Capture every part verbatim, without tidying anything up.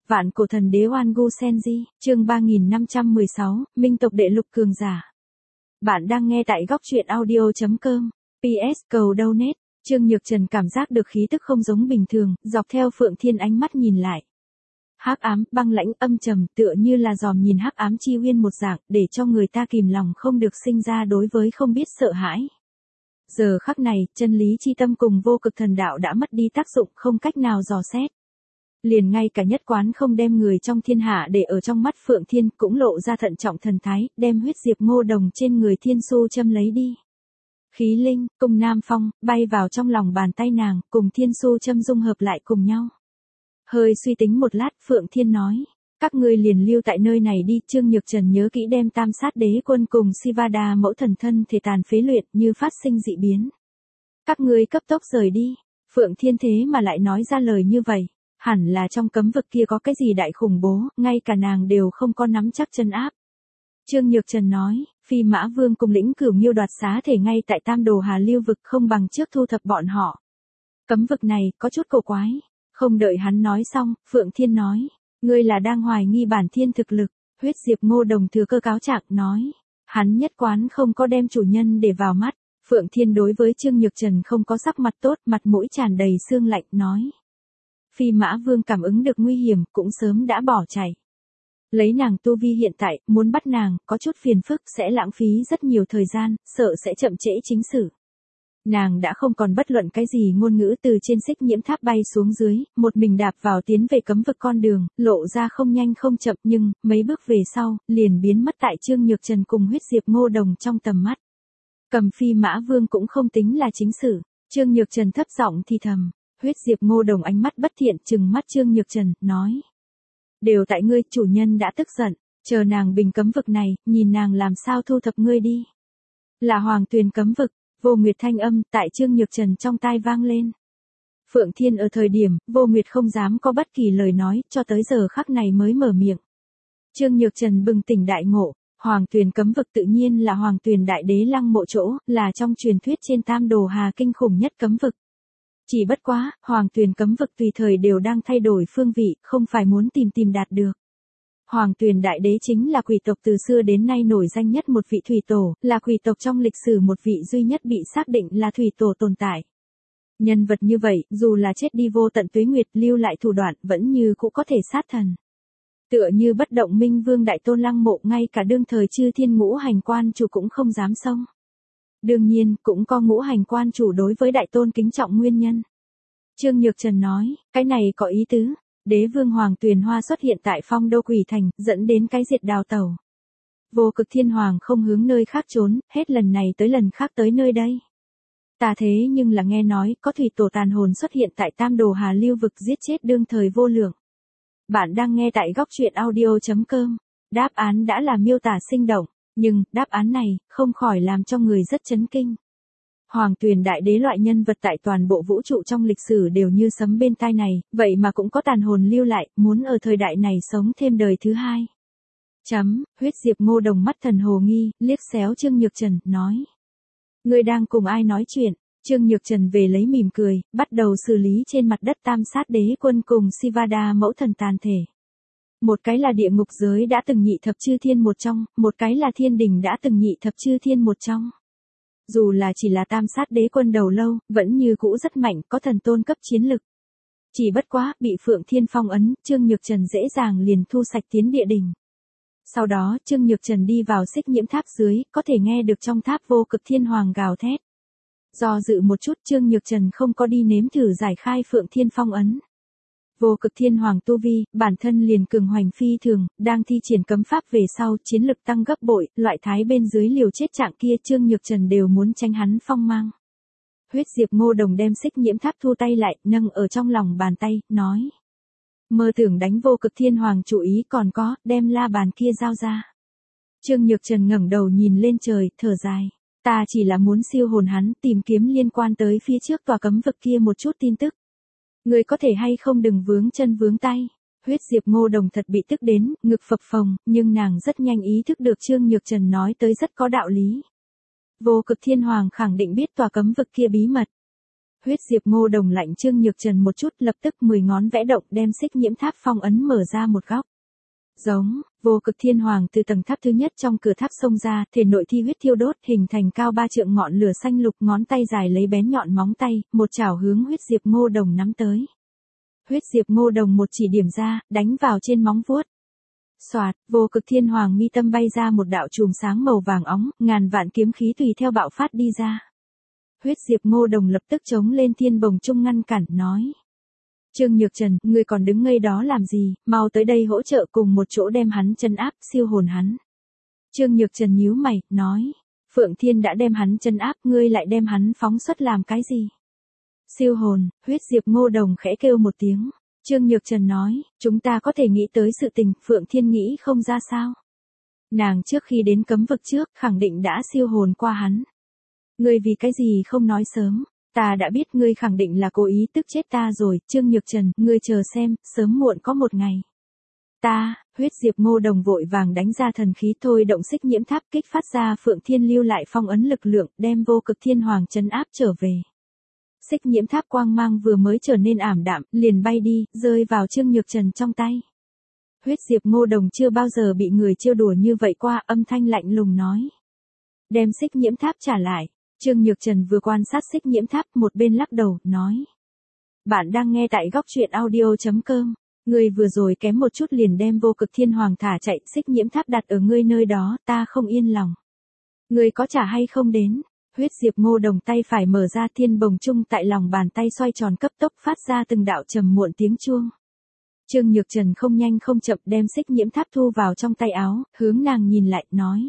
Vạn cổ thần đế Oan Gu Senji, chương ba nghìn năm trăm mười sáu, Minh tộc đệ lục cường giả. Bạn đang nghe tại góc truyện audio chấm com. pê ét cầu donate. Trương Nhược Trần cảm giác được khí tức không giống bình thường, dọc theo Phượng Thiên ánh mắt nhìn lại. Hắc ám, băng lãnh, âm trầm, tựa như là dòm nhìn hắc ám chi uyên một dạng, để cho người ta kìm lòng không được sinh ra đối với không biết sợ hãi. Giờ khắc này, chân lý chi tâm cùng vô cực thần đạo đã mất đi tác dụng, không cách nào dò xét. Liền ngay cả nhất quán không đem người trong thiên hạ để ở trong mắt Phượng Thiên cũng lộ ra thận trọng thần thái, đem huyết diệp ngô đồng trên người Thiên Su châm lấy đi. Khí linh, cùng Nam Phong, bay vào trong lòng bàn tay nàng, cùng Thiên Su châm dung hợp lại cùng nhau. Hơi suy tính một lát, Phượng Thiên nói, các ngươi liền lưu tại nơi này đi. Trương Nhược Trần nhớ kỹ đem Tam Sát Đế Quân cùng Sivada mẫu thần thân thể tàn phế luyện như phát sinh dị biến. Các ngươi cấp tốc rời đi. Phượng Thiên thế mà lại nói ra lời như vậy. Hẳn là trong cấm vực kia có cái gì đại khủng bố, ngay cả nàng đều không có nắm chắc chân áp. Trương Nhược Trần nói, Phi Mã Vương cùng lĩnh Cửu Nghiêu đoạt xá thể ngay tại Tam Đồ Hà lưu vực, không bằng trước thu thập bọn họ. Cấm vực này có chút cổ quái. Không đợi hắn nói xong, Phượng Thiên nói, ngươi là đang hoài nghi bản thiên thực lực. Huyết diệp ngô đồng thừa cơ cáo trạng nói, hắn nhất quán không có đem chủ nhân để vào mắt. Phượng Thiên đối với Trương Nhược Trần không có sắc mặt tốt, mặt mũi tràn đầy sương lạnh, nói. Phi Mã Vương cảm ứng được nguy hiểm, cũng sớm đã bỏ chạy. Lấy nàng tu vi hiện tại, muốn bắt nàng, có chút phiền phức, sẽ lãng phí rất nhiều thời gian, sợ sẽ chậm trễ chính sự. Nàng đã không còn bất luận cái gì ngôn ngữ, từ trên xích nhiễm tháp bay xuống dưới, một mình đạp vào tiến về cấm vực con đường, lộ ra không nhanh không chậm, nhưng, mấy bước về sau, liền biến mất tại Trương Nhược Trần cùng huyết diệp ngô đồng trong tầm mắt. Cầm Phi Mã Vương cũng không tính là chính sự. Trương Nhược Trần thấp giọng thì thầm. Huyết diệp ngô đồng ánh mắt bất thiện trừng mắt Trương Nhược Trần, nói. Đều tại ngươi, chủ nhân đã tức giận, chờ nàng bình cấm vực này, nhìn nàng làm sao thu thập ngươi đi. Là Hoàng Tuyền cấm vực, Vô Nguyệt thanh âm tại Trương Nhược Trần trong tai vang lên. Phượng Thiên ở thời điểm, Vô Nguyệt không dám có bất kỳ lời nói, cho tới giờ khắc này mới mở miệng. Trương Nhược Trần bừng tỉnh đại ngộ, Hoàng Tuyền cấm vực tự nhiên là Hoàng Tuyền đại đế lăng mộ chỗ, là trong truyền thuyết trên Tam Đồ Hà kinh khủng nhất cấm vực. Chỉ bất quá, Hoàng Tuyền cấm vực tùy thời đều đang thay đổi phương vị, không phải muốn tìm tìm đạt được. Hoàng Tuyền đại đế chính là quỷ tộc từ xưa đến nay nổi danh nhất một vị thủy tổ, là quỷ tộc trong lịch sử một vị duy nhất bị xác định là thủy tổ tồn tại. Nhân vật như vậy, dù là chết đi vô tận tuế nguyệt, lưu lại thủ đoạn, vẫn như cũng có thể sát thần. Tựa như bất động minh vương đại tôn lăng mộ, ngay cả đương thời chư thiên ngũ hành quan chủ cũng không dám xông. Đương nhiên, cũng có ngũ hành quan chủ đối với đại tôn kính trọng nguyên nhân. Trương Nhược Trần nói, cái này có ý tứ. Đế vương Hoàng Tuyền Hoa xuất hiện tại phong đô quỷ thành, dẫn đến cái diệt đào tẩu. Vô cực thiên hoàng không hướng nơi khác trốn, hết lần này tới lần khác tới nơi đây. Ta thế nhưng là nghe nói, có thủy tổ tàn hồn xuất hiện tại Tam Đồ Hà lưu vực, giết chết đương thời vô lượng. Bạn đang nghe tại góc truyện audio chấm com. Đáp án đã là miêu tả sinh động. Nhưng, đáp án này, không khỏi làm cho người rất chấn kinh. Hoàng Tuyền đại đế loại nhân vật tại toàn bộ vũ trụ trong lịch sử đều như sấm bên tai này, vậy mà cũng có tàn hồn lưu lại, muốn ở thời đại này sống thêm đời thứ hai. Chấm, huyết diệp ngô đồng mắt thần hồ nghi, liếc xéo Trương Nhược Trần, nói. Ngươi đang cùng ai nói chuyện? Trương Nhược Trần về lấy mỉm cười, bắt đầu xử lý trên mặt đất Tam Sát Đế Quân cùng Sivada mẫu thần tàn thể. Một cái là địa ngục giới đã từng nhị thập chư thiên một trong, một cái là thiên đình đã từng nhị thập chư thiên một trong. Dù là chỉ là Tam Sát Đế Quân đầu lâu, vẫn như cũ rất mạnh, có thần tôn cấp chiến lực. Chỉ bất quá, bị Phượng Thiên phong ấn, Trương Nhược Trần dễ dàng liền thu sạch tiến địa đình. Sau đó, Trương Nhược Trần đi vào xích nhiễm tháp dưới, có thể nghe được trong tháp vô cực thiên hoàng gào thét. Do dự một chút, Trương Nhược Trần không có đi nếm thử giải khai Phượng Thiên phong ấn. Vô cực thiên hoàng tu vi, bản thân liền cường hoành phi thường, đang thi triển cấm pháp về sau, chiến lực tăng gấp bội, loại thái bên dưới liều chết trạng kia Trương Nhược Trần đều muốn tránh hắn phong mang. Huyết diệp ngô đồng đem xích nhiễm tháp thu tay lại, nâng ở trong lòng bàn tay, nói. Mơ tưởng đánh vô cực thiên hoàng chủ ý, còn có, đem la bàn kia giao ra. Trương Nhược Trần ngẩng đầu nhìn lên trời, thở dài. Ta chỉ là muốn siêu hồn hắn, tìm kiếm liên quan tới phía trước tòa cấm vực kia một chút tin tức. Người có thể hay không đừng vướng chân vướng tay. Huyết diệp ngô đồng thật bị tức đến, ngực phập phồng, nhưng nàng rất nhanh ý thức được Trương Nhược Trần nói tới rất có đạo lý. Vô cực thiên hoàng khẳng định biết tòa cấm vực kia bí mật. Huyết Diệp Ngô Đồng lạnh Trương Nhược Trần một chút, lập tức mười ngón vẽ động đem xích nhiễm tháp phong ấn mở ra một góc. Giống, vô cực thiên hoàng từ tầng tháp thứ nhất trong cửa tháp xông ra, thể nội thi huyết thiêu đốt, hình thành cao ba trượng ngọn lửa xanh lục, ngón tay dài lấy bén nhọn móng tay, một chảo hướng Huyết Diệp Ngô Đồng nắm tới. Huyết Diệp Ngô Đồng một chỉ điểm ra, đánh vào trên móng vuốt. Soạt, vô cực thiên hoàng mi tâm bay ra một đạo chùm sáng màu vàng óng, ngàn vạn kiếm khí tùy theo bạo phát đi ra. Huyết Diệp Ngô Đồng lập tức chống lên thiên bồng trung ngăn cản, nói. Trương Nhược Trần, ngươi còn đứng ngây đó làm gì, mau tới đây hỗ trợ cùng một chỗ đem hắn chân áp, siêu hồn hắn. Trương Nhược Trần nhíu mày, nói. Phượng Thiên đã đem hắn chân áp, ngươi lại đem hắn phóng xuất làm cái gì? Siêu hồn, Huyết Diệp Ngô Đồng khẽ kêu một tiếng. Trương Nhược Trần nói, chúng ta có thể nghĩ tới sự tình, Phượng Thiên nghĩ không ra sao. Nàng trước khi đến cấm vực trước, khẳng định đã siêu hồn qua hắn. Ngươi vì cái gì không nói sớm, ta đã biết ngươi khẳng định là cố ý tức chết ta rồi, Trương Nhược Trần, ngươi chờ xem, sớm muộn có một ngày. Ta, Huyết Diệp Ngô Đồng vội vàng đánh ra thần khí thôi động xích nhiễm tháp kích phát ra Phượng Thiên lưu lại phong ấn lực lượng, đem vô cực thiên hoàng trấn áp trở về. Xích nhiễm tháp quang mang vừa mới trở nên ảm đạm, liền bay đi, rơi vào Trương Nhược Trần trong tay. Huyết Diệp Ngô Đồng chưa bao giờ bị người trêu đùa như vậy qua, âm thanh lạnh lùng nói. Đem xích nhiễm tháp trả lại. Trương Nhược Trần vừa quan sát xích nhiễm tháp, một bên lắc đầu, nói. Bạn đang nghe tại góc truyện audio chấm com. Ngươi vừa rồi kém một chút liền đem vô cực thiên hoàng thả chạy, xích nhiễm tháp đặt ở ngươi nơi đó, ta không yên lòng. Ngươi có trả hay không đến? Huyết Diệp Ngô Đồng tay phải mở ra, thiên bồng trung tại lòng bàn tay xoay tròn cấp tốc phát ra từng đạo trầm muộn tiếng chuông. Trương Nhược Trần không nhanh không chậm đem xích nhiễm tháp thu vào trong tay áo, hướng nàng nhìn lại, nói.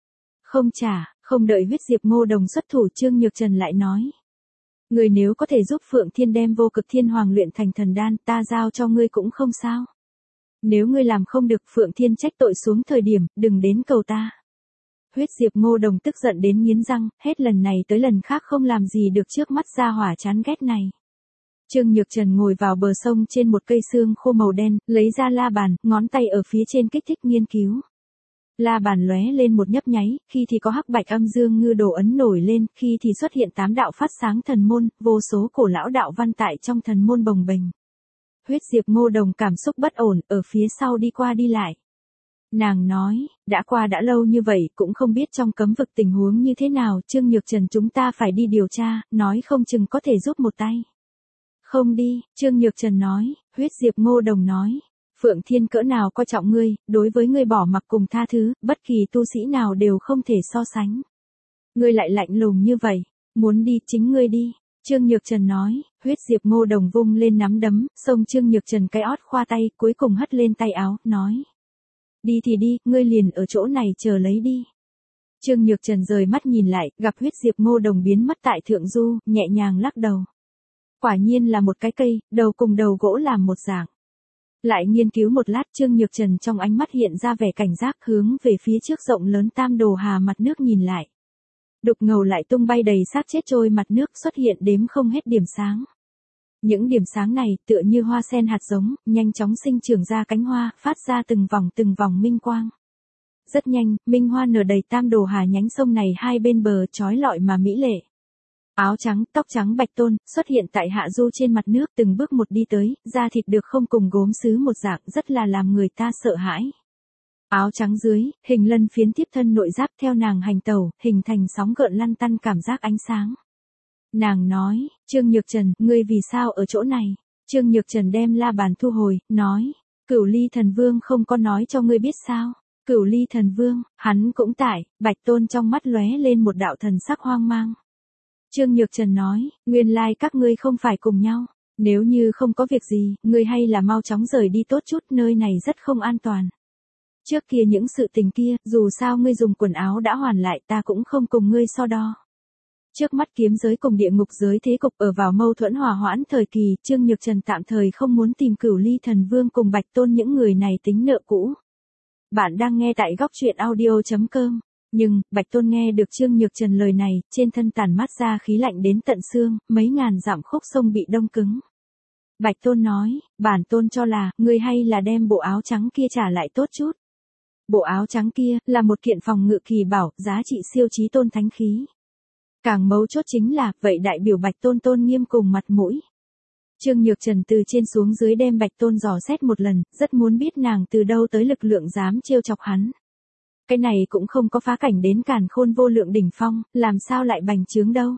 Không trả, không đợi Huyết Diệp Ngô Đồng xuất thủ, Trương Nhược Trần lại nói. Ngươi nếu có thể giúp Phượng Thiên đem vô cực thiên hoàng luyện thành thần đan, ta giao cho ngươi cũng không sao. Nếu ngươi làm không được, Phượng Thiên trách tội xuống thời điểm, đừng đến cầu ta. Huyết Diệp Ngô Đồng tức giận đến nghiến răng, hết lần này tới lần khác không làm gì được trước mắt ra hỏa chán ghét này. Trương Nhược Trần ngồi vào bờ sông trên một cây xương khô màu đen, lấy ra la bàn, ngón tay ở phía trên kích thích nghiên cứu. La bàn lóe lên một nhấp nháy, khi thì có hắc bạch âm dương ngư đồ ấn nổi lên, khi thì xuất hiện tám đạo phát sáng thần môn, vô số cổ lão đạo văn tại trong thần môn bồng bềnh. Huyết Diệp Ngô Đồng cảm xúc bất ổn, ở phía sau đi qua đi lại. Nàng nói, đã qua đã lâu như vậy, cũng không biết trong cấm vực tình huống như thế nào, Trương Nhược Trần chúng ta phải đi điều tra, nói không chừng có thể giúp một tay. Không đi, Trương Nhược Trần nói, Huyết Diệp Ngô Đồng nói. Phượng Thiên cỡ nào coi trọng ngươi, đối với ngươi bỏ mặc cùng tha thứ, bất kỳ tu sĩ nào đều không thể so sánh. Ngươi lại lạnh lùng như vậy, muốn đi chính ngươi đi. Trương Nhược Trần nói, Huyết Diệp Ngô Đồng vung lên nắm đấm, xông Trương Nhược Trần cái ót khoa tay, cuối cùng hất lên tay áo, nói. Đi thì đi, ngươi liền ở chỗ này chờ lấy đi. Trương Nhược Trần rời mắt nhìn lại, gặp Huyết Diệp Ngô Đồng biến mất tại thượng du, nhẹ nhàng lắc đầu. Quả nhiên là một cái cây, đầu cùng đầu gỗ làm một dạng. Lại nghiên cứu một lát, Trương Nhược Trần trong ánh mắt hiện ra vẻ cảnh giác, hướng về phía trước rộng lớn tam đồ hà mặt nước nhìn lại. Đục ngầu lại tung bay đầy xác chết trôi mặt nước, xuất hiện đếm không hết điểm sáng. Những điểm sáng này tựa như hoa sen hạt giống, nhanh chóng sinh trưởng ra cánh hoa, phát ra từng vòng từng vòng minh quang. Rất nhanh, minh hoa nở đầy tam đồ hà nhánh sông này hai bên bờ, trói lọi mà mỹ lệ. Áo trắng, tóc trắng Bạch Tôn, xuất hiện tại hạ du trên mặt nước, từng bước một đi tới, da thịt được không cùng gốm sứ một dạng, rất là làm người ta sợ hãi. Áo trắng dưới, hình lân phiến tiếp thân nội giáp theo nàng hành tẩu, hình thành sóng gợn lăn tăn cảm giác ánh sáng. Nàng nói, Trương Nhược Trần, ngươi vì sao ở chỗ này? Trương Nhược Trần đem la bàn thu hồi, nói, Cửu Ly Thần Vương không có nói cho ngươi biết sao? Cửu Ly Thần Vương, hắn cũng tại. Bạch Tôn trong mắt lóe lên một đạo thần sắc hoang mang. Trương Nhược Trần nói, nguyên lai các ngươi không phải cùng nhau, nếu như không có việc gì, ngươi hay là mau chóng rời đi tốt chút, nơi này rất không an toàn. Trước kia những sự tình kia, dù sao ngươi dùng quần áo đã hoàn lại, ta cũng không cùng ngươi so đo. Trước mắt kiếm giới cùng địa ngục giới thế cục ở vào mâu thuẫn hòa hoãn thời kỳ, Trương Nhược Trần tạm thời không muốn tìm Cửu Ly Thần Vương cùng Bạch Tôn những người này tính nợ cũ. Bạn đang nghe tại góc truyện audio chấm com. Nhưng, Bạch Tôn nghe được Trương Nhược Trần lời này, trên thân tản mát ra khí lạnh đến tận xương, mấy ngàn dặm khúc sông bị đông cứng. Bạch Tôn nói, bản Tôn cho là, ngươi hay là đem bộ áo trắng kia trả lại tốt chút. Bộ áo trắng kia, là một kiện phòng ngự kỳ bảo, giá trị siêu chí tôn thánh khí. Càng mấu chốt chính là, vậy đại biểu Bạch Tôn tôn nghiêm cùng mặt mũi. Trương Nhược Trần từ trên xuống dưới đem Bạch Tôn dò xét một lần, rất muốn biết nàng từ đâu tới lực lượng dám trêu chọc hắn. Cái này cũng không có phá cảnh đến càn khôn vô lượng đỉnh phong, làm sao lại bành trướng đâu.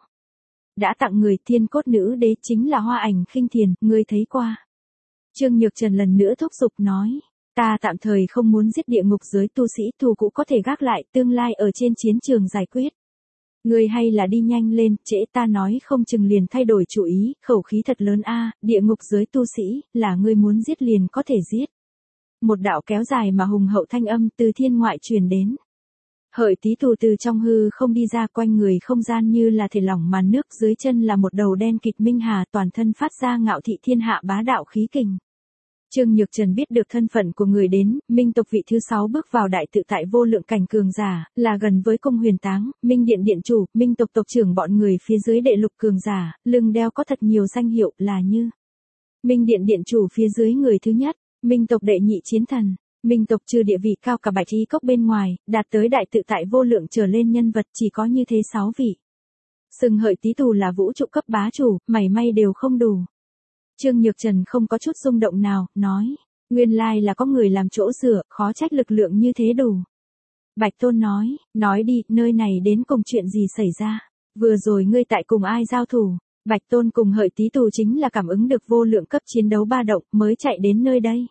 Đã tặng người thiên cốt nữ đế chính là Hoa Ảnh Khinh Thiền, ngươi thấy qua. Trương Nhược Trần lần nữa thúc giục nói, ta tạm thời không muốn giết địa ngục giới tu sĩ, thù cũ có thể gác lại, tương lai ở trên chiến trường giải quyết. Ngươi hay là đi nhanh lên, trễ ta nói không chừng liền thay đổi chủ ý, khẩu khí thật lớn a, địa ngục giới tu sĩ, là ngươi muốn giết liền có thể giết. Một đạo kéo dài mà hùng hậu thanh âm từ thiên ngoại truyền đến. Hợi Tí Tù từ trong hư không đi ra, quanh người không gian như là thể lỏng màn nước, dưới chân là một đầu đen kịt minh hà, toàn thân phát ra ngạo thị thiên hạ bá đạo khí kình. Trương Nhược Trần biết được thân phận của người đến, minh tộc vị thứ sáu bước vào đại tự tại vô lượng cảnh cường giả, là gần với Cung Huyền Táng, Minh Điện điện chủ, minh tộc tộc trưởng bọn người phía dưới đệ lục cường giả, lưng đeo có thật nhiều danh hiệu là như Minh Điện điện chủ phía dưới người thứ nhất, minh tộc đệ nhị chiến thần. Minh tộc trừ địa vị cao cả bạch y cốc bên ngoài, đạt tới đại tự tại vô lượng trở lên nhân vật chỉ có như thế sáu vị. Sừng Hợi Tí Tù là vũ trụ cấp bá chủ, mảy may đều không đủ. Trương Nhược Trần không có chút rung động nào, nói, nguyên lai là có người làm chỗ dựa, khó trách lực lượng như thế đủ. Bạch Tôn nói, nói đi, nơi này đến cùng chuyện gì xảy ra, vừa rồi ngươi tại cùng ai giao thủ. Bạch Tôn cùng Hợi Tí Tù chính là cảm ứng được vô lượng cấp chiến đấu ba động mới chạy đến nơi đây.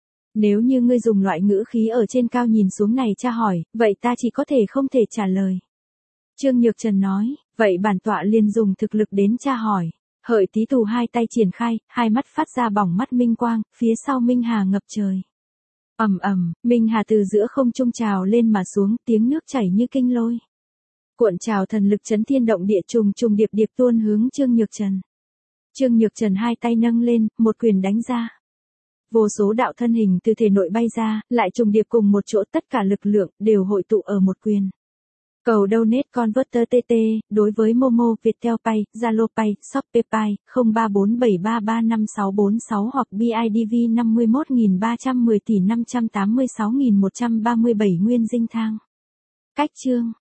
Nếu như ngươi dùng loại ngữ khí ở trên cao nhìn xuống này tra hỏi, vậy ta chỉ có thể không thể trả lời. Trương Nhược Trần nói, vậy bản tọa liền dùng thực lực đến tra hỏi. Hợi Tí Tù hai tay triển khai, hai mắt phát ra bỏng mắt minh quang, phía sau minh hà ngập trời. Ầm ầm, minh hà từ giữa không trung trào lên mà xuống, tiếng nước chảy như kinh lôi. Cuộn trào thần lực chấn thiên động địa, trùng trùng điệp điệp tuôn hướng Trương Nhược Trần. Trương Nhược Trần hai tay nâng lên, một quyền đánh ra. Vô số đạo thân hình từ thể nội bay ra, lại trùng điệp cùng một chỗ, tất cả lực lượng đều hội tụ ở một quyền. Cầu donate converter tê tê, đối với Momo, Viettel Pay, Zalo Pay, Shopee Pay, không ba bốn bảy ba ba năm sáu bốn sáu hoặc bê i đê vê năm mươi mốt nghìn ba trăm mười tỷ năm trăm tám mươi sáu nghìn một trăm ba mươi bảy nguyên dinh thang. Cách chương